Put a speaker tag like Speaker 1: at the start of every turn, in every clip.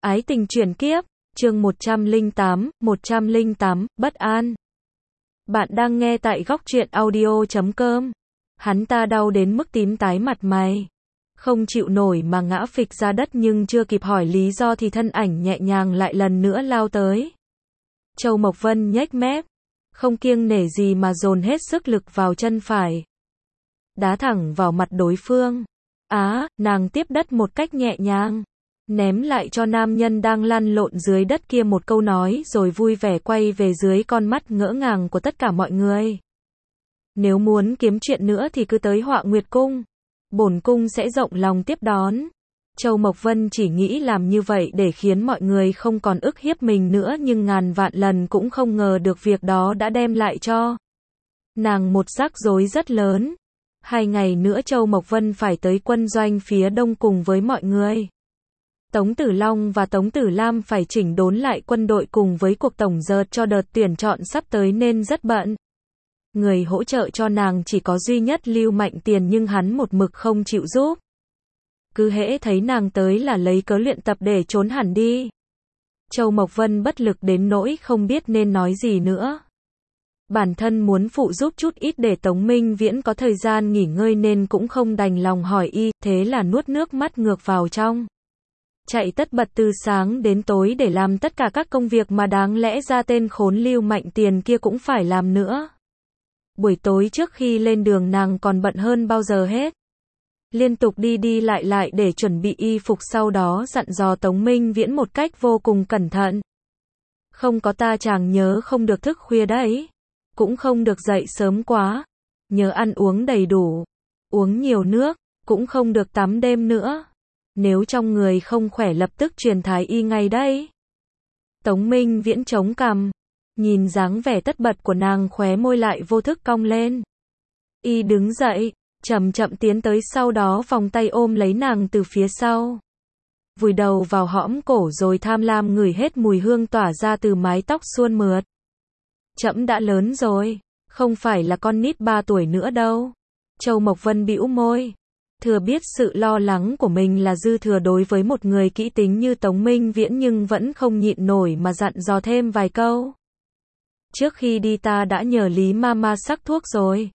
Speaker 1: Ái tình chuyển kiếp, chương 108, bất an. Bạn đang nghe tại góc truyện audio.com. Hắn ta đau đến mức tím tái mặt mày. Không chịu nổi mà ngã phịch ra đất, nhưng chưa kịp hỏi lý do thì thân ảnh nhẹ nhàng lại lần nữa lao tới. Châu Mộc Vân nhếch mép, không kiêng nể gì mà dồn hết sức lực vào chân phải, đá thẳng vào mặt đối phương. Nàng tiếp đất một cách nhẹ nhàng, ném lại cho nam nhân đang lăn lộn dưới đất kia một câu nói, rồi vui vẻ quay về dưới con mắt ngỡ ngàng của tất cả mọi người. Nếu muốn kiếm chuyện nữa thì cứ tới Họa Nguyệt Cung, bổn cung sẽ rộng lòng tiếp đón. Châu Mộc Vân chỉ nghĩ làm như vậy để khiến mọi người không còn ức hiếp mình nữa, nhưng ngàn vạn lần cũng không ngờ được việc đó đã đem lại cho nàng một rắc rối rất lớn. 2 ngày nữa Châu Mộc Vân phải tới quân doanh phía đông cùng với mọi người. Tống Tử Long và Tống Tử Lam phải chỉnh đốn lại quân đội cùng với cuộc tổng dợt cho đợt tuyển chọn sắp tới nên rất bận. Người hỗ trợ cho nàng chỉ có duy nhất Lưu Mạnh Tiền, nhưng hắn một mực không chịu giúp. Cứ hễ thấy nàng tới là lấy cớ luyện tập để trốn hẳn đi. Châu Mộc Vân bất lực đến nỗi không biết nên nói gì nữa. Bản thân muốn phụ giúp chút ít để Tống Minh Viễn có thời gian nghỉ ngơi nên cũng không đành lòng hỏi y, thế là nuốt nước mắt ngược vào trong. Chạy tất bật từ sáng đến tối để làm tất cả các công việc mà đáng lẽ ra tên khốn Lưu Mạnh Tiền kia cũng phải làm nữa. Buổi tối trước khi lên đường nàng còn bận hơn bao giờ hết. Liên tục đi lại để chuẩn bị y phục, sau đó dặn dò Tống Minh Viễn một cách vô cùng cẩn thận. Không có ta chàng nhớ không được thức khuya đấy. Cũng không được dậy sớm quá. Nhớ ăn uống đầy đủ. Uống nhiều nước. Cũng không được tắm đêm nữa. Nếu trong người không khỏe lập tức truyền thái y ngay đấy. Tống Minh Viễn chống cằm. Nhìn dáng vẻ tất bật của nàng, khóe môi lại vô thức cong lên. Y đứng dậy, chậm chậm tiến tới, sau đó vòng tay ôm lấy nàng từ phía sau. Vùi đầu vào hõm cổ rồi tham lam ngửi hết mùi hương tỏa ra từ mái tóc suôn mượt. Trẫm đã lớn rồi, không phải là con nít 3 tuổi nữa đâu. Châu Mộc Vân bĩu môi. Thừa biết sự lo lắng của mình là dư thừa đối với một người kỹ tính như Tống Minh Viễn, nhưng vẫn không nhịn nổi mà dặn dò thêm vài câu. Trước khi đi ta đã nhờ Lý Mama sắc thuốc rồi.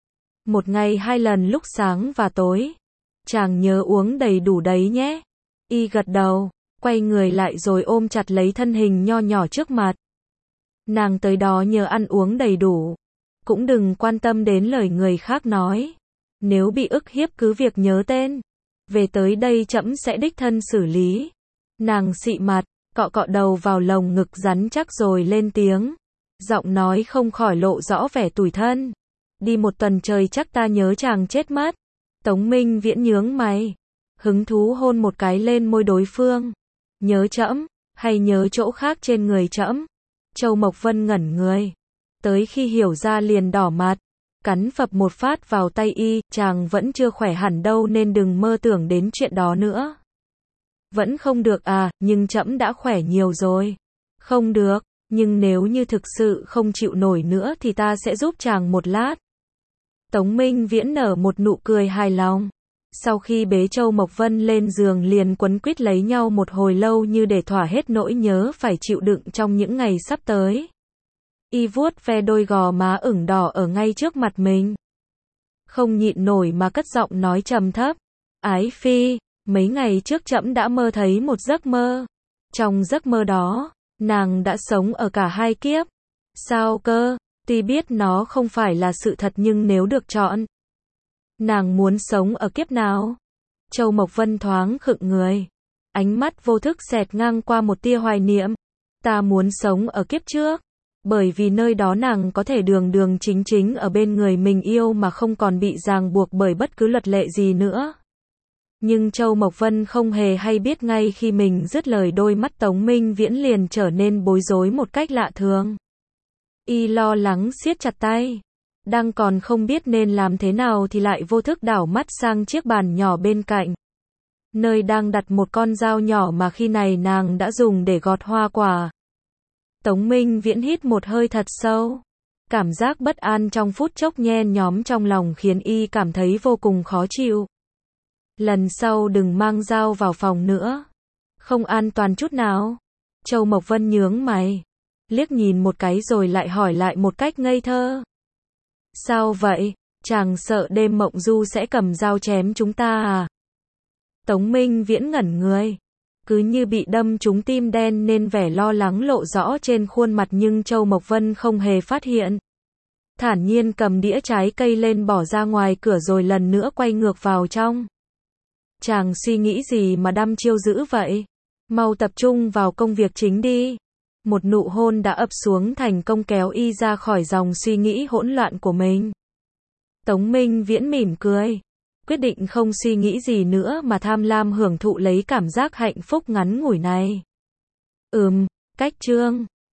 Speaker 1: 1 ngày 2 lần lúc sáng và tối. Chàng nhớ uống đầy đủ đấy nhé. Y gật đầu, quay người lại rồi ôm chặt lấy thân hình nho nhỏ trước mặt. Nàng tới đó nhờ ăn uống đầy đủ. Cũng đừng quan tâm đến lời người khác nói. Nếu bị ức hiếp cứ việc nhớ tên. Về tới đây trẫm sẽ đích thân xử lý. Nàng xị mặt, cọ cọ đầu vào lồng ngực rắn chắc rồi lên tiếng. Giọng nói không khỏi lộ rõ vẻ tủi thân. Đi 1 tuần trời chắc ta nhớ chàng chết mất. Tống Minh Viễn nhướng mày, hứng thú hôn một cái lên môi đối phương. Nhớ trẫm, hay nhớ chỗ khác trên người trẫm? Châu Mộc Vân ngẩn người, tới khi hiểu ra liền đỏ mặt, cắn phập một phát vào tay y. Chàng vẫn chưa khỏe hẳn đâu nên đừng mơ tưởng đến chuyện đó nữa. Vẫn không được à? Nhưng trẫm đã khỏe nhiều rồi. Không được, nhưng nếu như thực sự không chịu nổi nữa thì ta sẽ giúp chàng một lát. Tống Minh Viễn nở một nụ cười hài lòng. Sau khi bế Châu Mộc Vân lên giường liền quấn quýt lấy nhau một hồi lâu như để thỏa hết nỗi nhớ phải chịu đựng trong những ngày sắp tới. Y vuốt ve đôi gò má ửng đỏ ở ngay trước mặt mình. Không nhịn nổi mà cất giọng nói trầm thấp. Ái phi, mấy ngày trước trẫm đã mơ thấy một giấc mơ. Trong giấc mơ đó, nàng đã sống ở cả 2 kiếp. Sao cơ? Tuy biết nó không phải là sự thật nhưng nếu được chọn, nàng muốn sống ở kiếp nào? Châu Mộc Vân thoáng khựng người. Ánh mắt vô thức xẹt ngang qua một tia hoài niệm. Ta muốn sống ở kiếp trước. Bởi vì nơi đó nàng có thể đường chính ở bên người mình yêu mà không còn bị ràng buộc bởi bất cứ luật lệ gì nữa. Nhưng Châu Mộc Vân không hề hay biết ngay khi mình dứt lời đôi mắt Tống Minh Viễn liền trở nên bối rối một cách lạ thường. Y lo lắng siết chặt tay. Đang còn không biết nên làm thế nào thì lại vô thức đảo mắt sang chiếc bàn nhỏ bên cạnh. Nơi đang đặt một con dao nhỏ mà khi này nàng đã dùng để gọt hoa quả. Tống Minh Viễn hít một hơi thật sâu. Cảm giác bất an trong phút chốc nhen nhóm trong lòng khiến y cảm thấy vô cùng khó chịu. Lần sau đừng mang dao vào phòng nữa. Không an toàn chút nào. Châu Mộc Vân nhướng mày, liếc nhìn một cái rồi lại hỏi lại một cách ngây thơ. Sao vậy? Chàng sợ đêm mộng du sẽ cầm dao chém chúng ta à? Tống Minh Viễn ngẩn người, cứ như bị đâm trúng tim đen nên vẻ lo lắng lộ rõ trên khuôn mặt nhưng Châu Mộc Vân không hề phát hiện. Thản nhiên cầm đĩa trái cây lên bỏ ra ngoài cửa rồi lần nữa quay ngược vào trong. Chàng suy nghĩ gì mà đăm chiêu dữ vậy? Mau tập trung vào công việc chính đi. Một nụ hôn đã ập xuống thành công kéo y ra khỏi dòng suy nghĩ hỗn loạn của mình. Tống Minh Viễn mỉm cười, quyết định không suy nghĩ gì nữa mà tham lam hưởng thụ lấy cảm giác hạnh phúc ngắn ngủi này. Cách Trương